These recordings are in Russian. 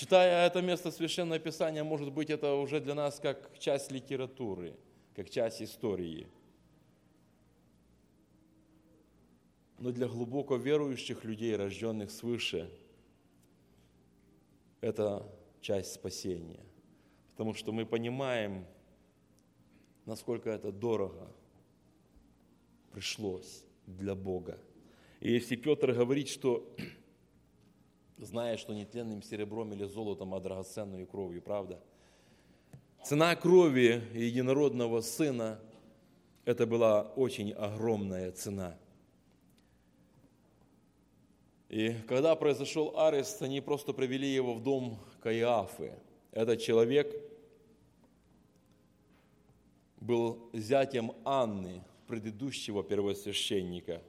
Читая это место Священного Писания, может быть, это уже для нас как часть литературы, как часть истории. Но для глубоко верующих людей, рожденных свыше, это часть спасения. Потому что мы понимаем, насколько это дорого пришлось для Бога. И если Петр говорит, что зная, что не тленным серебром или золотом, а драгоценную кровью, правда? Цена крови единородного Сына, это была очень огромная цена. И когда произошел арест, они просто привели его в дом Каиафы. Этот человек был зятем Анны, предыдущего первосвященника.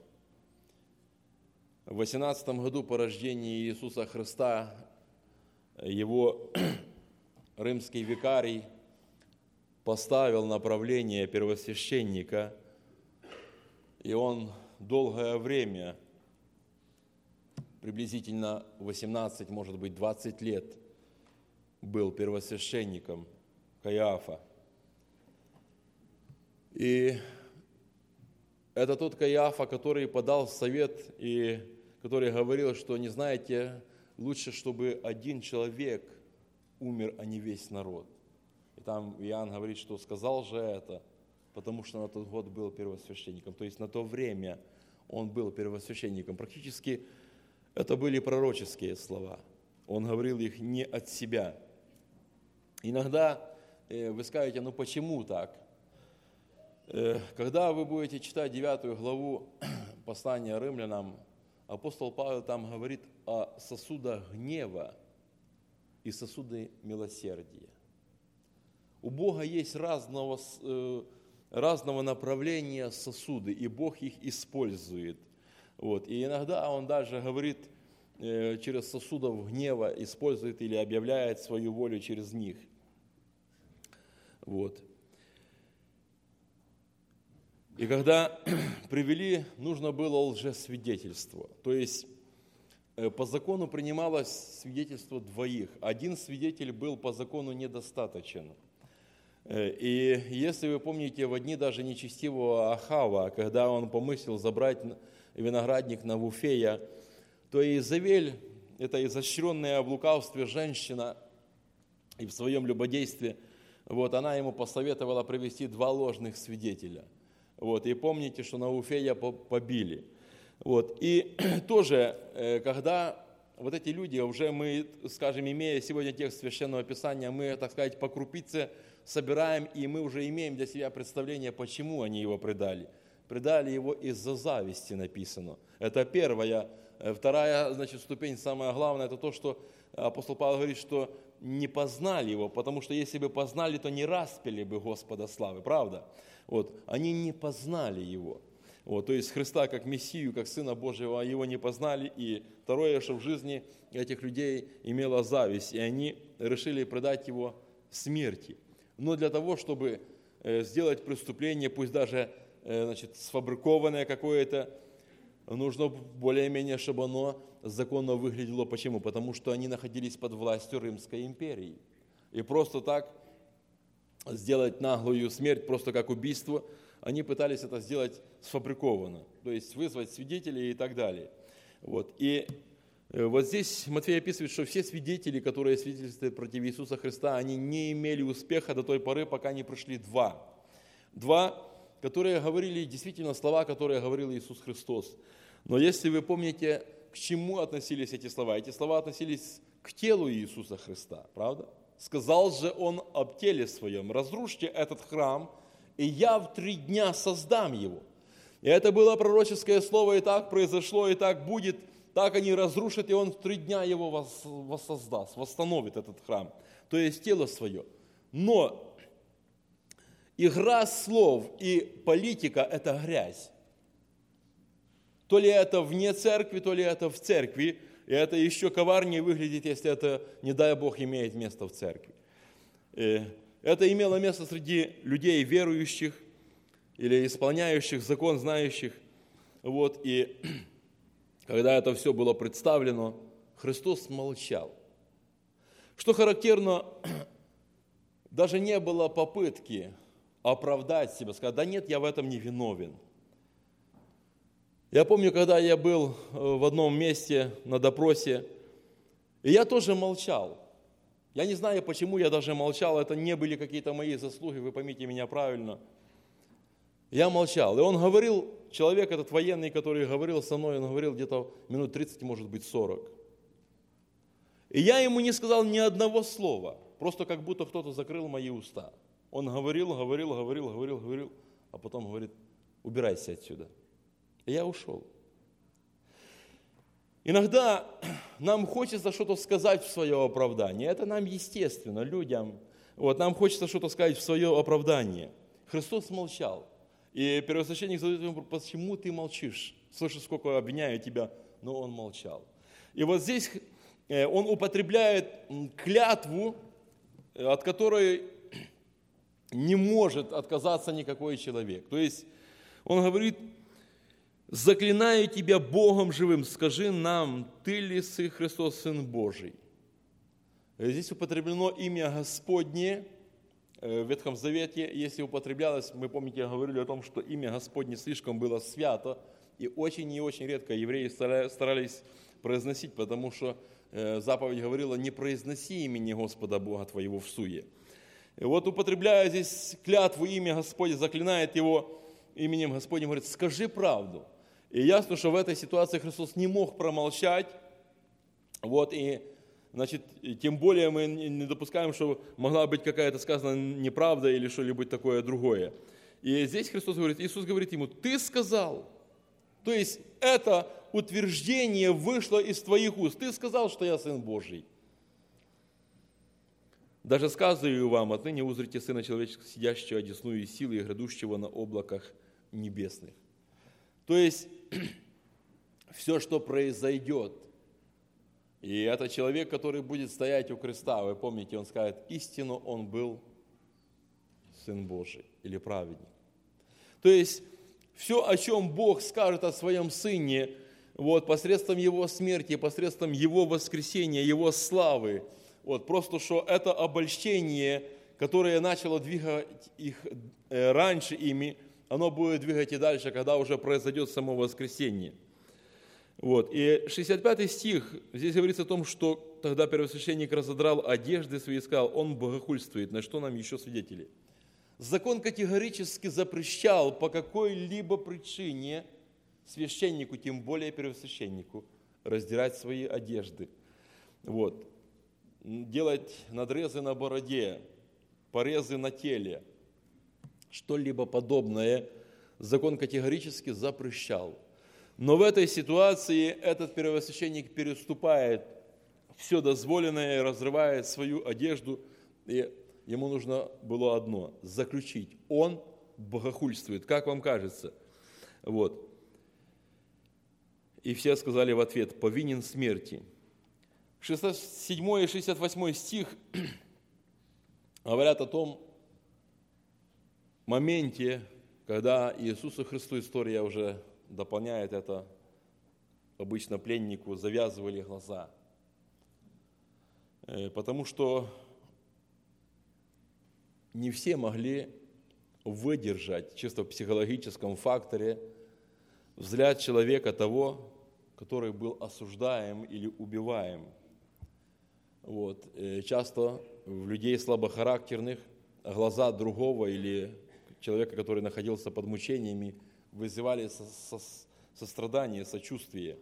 В 18 году по рождении Иисуса Христа его римский викарий поставил на правление первосвященника, и он долгое время, приблизительно 18, может быть, 20 лет, был первосвященником Каиафа. И это тот Каиафа, который подал совет и который говорил, что не знаете, лучше, чтобы один человек умер, а не весь народ. И там Иоанн говорит, что сказал же это, потому что на тот год был первосвященником. То есть на то время он был первосвященником. Практически это были пророческие слова. Он говорил их не от себя. Иногда вы скажете, ну почему так? Когда вы будете читать 9 главу послания римлянам, апостол Павел там говорит о сосудах гнева и сосуды милосердия. У Бога есть разного направления сосуды, и Бог их использует. Вот. И иногда Он даже говорит через сосудов гнева, использует или объявляет свою волю через них. Вот. И когда привели, нужно было лжесвидетельство. То есть по закону принималось свидетельство двоих. Один свидетель был по закону недостаточен. И если вы помните, в дни даже нечестивого Ахава, когда он помыслил забрать виноградник Навуфея, то Иезавель, это изощренная в лукавстве женщина и в своем любодействе, вот, она ему посоветовала привести 2 ложных свидетеля. Вот, и помните, что Навуфея побили. Вот, и тоже, когда вот эти люди, уже мы, скажем, имея сегодня текст Священного Писания, мы, так сказать, по крупице собираем, и мы уже имеем для себя представление, почему они его предали. Предали его из-за зависти, написано. Это первая. Вторая, значит, ступень, самая главная, это то, что апостол Павел говорит, что не познали его, потому что если бы познали, то не распяли бы Господа славы, правда? Вот, они не познали его. Вот, то есть Христа как Мессию, как Сына Божьего, его не познали. И второе, что в жизни этих людей имела зависть, и они решили предать его смерти. Но для того, чтобы сделать преступление, пусть даже значит, сфабрикованное какое-то, нужно более-менее, чтобы оно законно выглядело. Почему? Потому что они находились под властью Римской империи. И просто так сделать наглую смерть, просто как убийство, они пытались это сделать сфабрикованно, то есть вызвать свидетелей и так далее. Вот. И вот здесь Матфей описывает, что все свидетели, которые свидетельствуют против Иисуса Христа, они не имели успеха до той поры, пока не пришли 2. 2, которые говорили действительно слова, которые говорил Иисус Христос. Но если вы помните, к чему относились эти слова относились к телу Иисуса Христа, правда? Сказал же Он об теле Своем: разрушьте этот храм, и я в 3 дня создам его. И это было пророческое слово, и так произошло, и так будет. Так они разрушат, и Он в 3 дня его воссоздаст, восстановит этот храм, то есть тело свое. Но игра слов и политика – это грязь. То ли это вне церкви, то ли это в церкви. И это еще коварнее выглядит, если это, не дай Бог, имеет место в церкви. Это имело место среди людей верующих или исполняющих закон, знающих. Вот, и когда это все было представлено, Христос молчал. Что характерно, даже не было попытки оправдать себя, сказать, да нет, я в этом не виновен. Я помню, когда я был в одном месте на допросе, и я тоже молчал. Я не знаю, почему я даже молчал, это не были какие-то мои заслуги, вы поймите меня правильно. Я молчал. И он говорил, человек этот военный, который говорил со мной, он говорил где-то минут 30, может быть 40. И я ему не сказал ни одного слова, просто как будто кто-то закрыл мои уста. Он говорил, а потом говорит, убирайся отсюда. И я ушел. Иногда нам хочется что-то сказать в свое оправдание. Это нам естественно, людям. Нам хочется что-то сказать в свое оправдание. Христос молчал. И первосвященник задает ему, почему ты молчишь? Слышишь, сколько обвиняю тебя, но он молчал. И вот здесь он употребляет клятву, от которой не может отказаться никакой человек. То есть он говорит, заклинаю тебя Богом живым, скажи нам, ты ли Сын Христос, Сын Божий? Здесь употреблено имя Господне. В Ветхом Завете, если употреблялось, мы, помните, я говорили о том, что имя Господне слишком было свято, и очень редко евреи старались произносить, потому что заповедь говорила, не произноси имени Господа Бога твоего в суе. И вот употребляя здесь клятву имя Господне, заклинает его именем Господним, говорит, скажи правду. И ясно, что в этой ситуации Христос не мог промолчать, тем более мы не допускаем, что могла быть какая-то сказана неправда или что-либо такое другое. И здесь Иисус говорит ему, ты сказал. То есть это утверждение вышло из твоих уст. Ты сказал, что я Сын Божий. Даже сказываю вам, отныне узрите Сына Человеческого, сидящего одесную силы и грядущего на облаках небесных. То есть все, что произойдет, и это человек, который будет стоять у креста, вы помните, он скажет, истину он был Сын Божий или праведник. То есть все, о чем Бог скажет о своем Сыне, посредством Его смерти, посредством Его воскресения, Его славы, просто что это обольщение, которое начало двигать их раньше ими, оно будет двигать и дальше, когда уже произойдет само воскресение. И 65 стих, здесь говорится о том, что тогда первосвященник разодрал одежды свои и сказал, он богохульствует, на что нам еще свидетели. Закон категорически запрещал по какой-либо причине священнику, тем более первосвященнику, раздирать свои одежды. Делать надрезы на бороде, порезы на теле, что-либо подобное закон категорически запрещал. Но в этой ситуации этот первосвященник переступает все дозволенное, разрывает свою одежду, и ему нужно было одно – заключить. Он богохульствует, как вам кажется? И все сказали в ответ, повинен смерти. 67 и 68 стих говорят о том моменте, когда Иисусу Христу, история уже дополняет это, обычно пленнику завязывали глаза. Потому что не все могли выдержать чисто в психологическом факторе взгляд человека того, который был осуждаем или убиваем. Часто в людей слабохарактерных глаза другого или человека, который находился под мучениями, вызывали сострадание, сочувствие.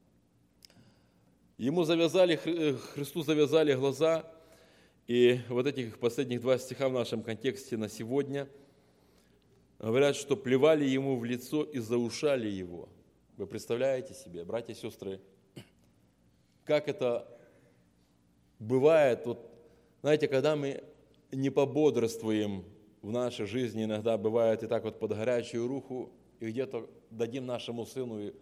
Христу завязали глаза, и этих последних 2 стиха в нашем контексте на сегодня говорят, что плевали ему в лицо и заушали его. Вы представляете себе, братья и сестры, как это бывает, знаете, когда мы не пободрствуем в нашей жизни, иногда бывает и так под горячую руку, и где-то дадим нашему сыну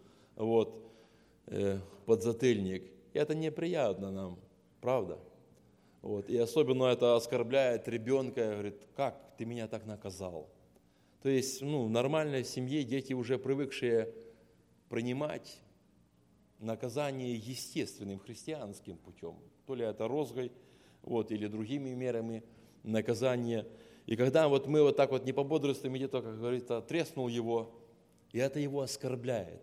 подзатыльник. И это неприятно нам, правда? И особенно это оскорбляет ребенка, говорит, как ты меня так наказал? То есть, в нормальной семье дети, уже привыкшие принимать наказание естественным христианским путем. То ли это розгой, или другими мерами наказания. И когда мы вот так вот не пободрствуем, где-то, как говорится, треснул его, и это его оскорбляет.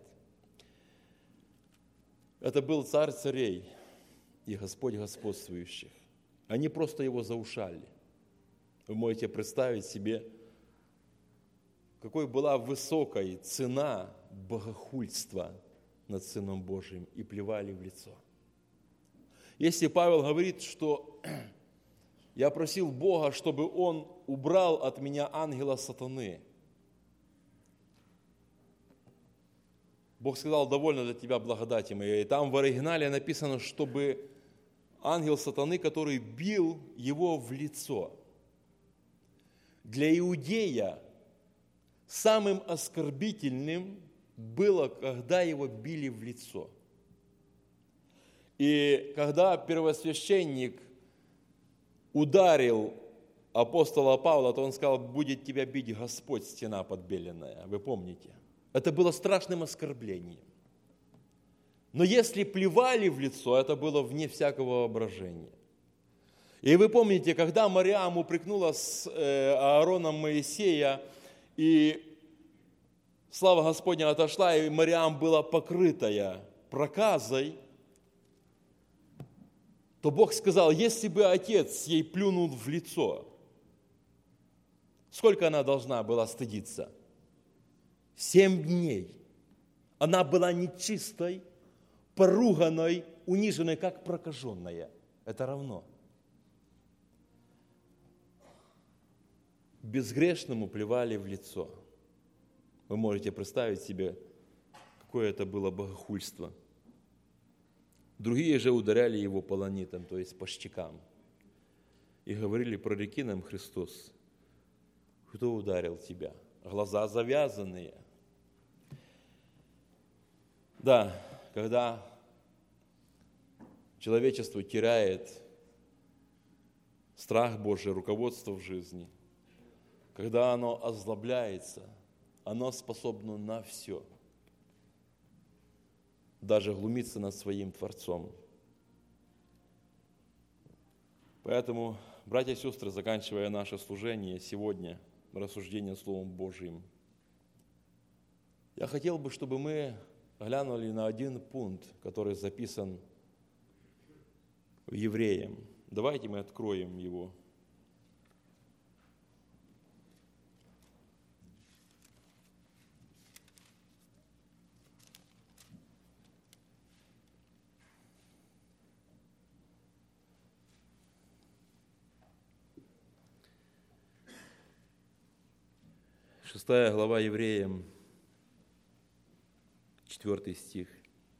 Это был царь царей и Господь господствующих. Они просто его заушали. Вы можете представить себе, какой была высокой цена богохульства над Сыном Божиим, и плевали в лицо. Если Павел говорит, что я просил Бога, чтобы Он убрал от меня ангела сатаны, Бог сказал: довольно для тебя благодати моей. И там в оригинале написано, чтобы ангел сатаны, который бил его в лицо. Для иудея самым оскорбительным было, когда его били в лицо. И когда первосвященник ударил апостола Павла, то он сказал: будет тебя бить Господь, стена подбеленная. Вы помните? Это было страшным оскорблением. Но если плевали в лицо, это было вне всякого воображения. И вы помните, когда Мариам упрекнула с Аароном Моисея, и слава Господня отошла, и Мариам была покрытая проказой, то Бог сказал: если бы отец ей плюнул в лицо, сколько она должна была стыдиться? 7 дней. Она была нечистой, поруганной, униженной, как прокаженная. Это равно. Безгрешному плевали в лицо. Вы можете представить себе, какое это было богохульство. Другие же ударяли его полонитом, то есть по щекам, и говорили: прореки нам, Христос, кто ударил тебя? Глаза завязанные. Да, когда человечество теряет страх Божий, руководство в жизни, когда оно озлобляется, оно способно на все, даже глумиться над своим Творцом. Поэтому, братья и сестры, заканчивая наше служение сегодня, рассуждение Словом Божьим, я хотел бы, чтобы мы глянули на один пункт, который записан в Евреям. Давайте мы откроем его. Шестая глава Евреям, 4 стих.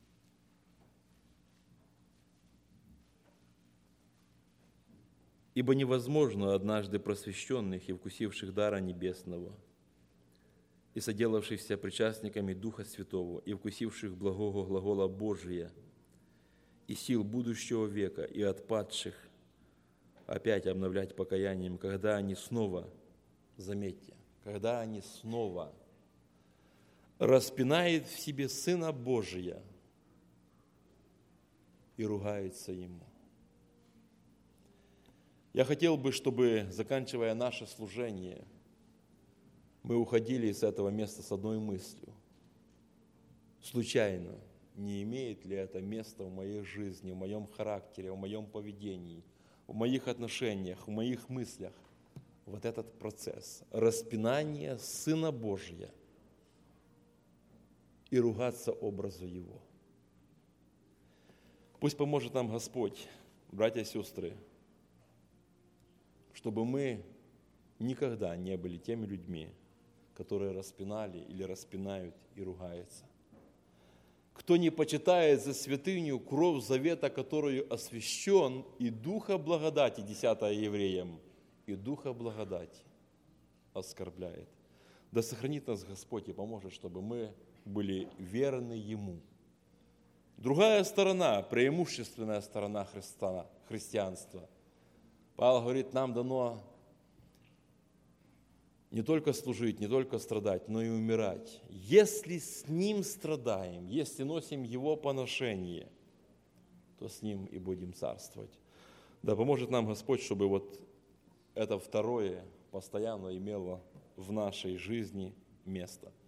«Ибо невозможно однажды просвещенных и вкусивших дара небесного, и соделавшихся причастниками Духа Святого, и вкусивших благого глагола Божия, и сил будущего века, и отпадших опять обновлять покаянием, когда они снова, заметьте, когда они снова распинают в себе Сына Божия и ругаются Ему». Я хотел бы, чтобы, заканчивая наше служение, мы уходили с этого места с одной мыслью. Случайно, не имеет ли это место в моей жизни, в моем характере, в моем поведении, в моих отношениях, в моих мыслях, вот этот процесс распинания Сына Божия и ругаться образу Его. Пусть поможет нам Господь, братья и сестры, чтобы мы никогда не были теми людьми, которые распинали или распинают и ругаются. Кто не почитает за святыню кровь завета, которую освящен, и Духа благодати, 10 Евреям, и Духа благодати оскорбляет. Да сохранит нас Господь и поможет, чтобы мы были верны Ему. Другая сторона, преимущественная сторона христианства. Павел говорит, нам дано не только служить, не только страдать, но и умирать. Если с Ним страдаем, если носим Его поношение, то с Ним и будем царствовать. Да поможет нам Господь, чтобы вот это второе постоянно имело в нашей жизни место.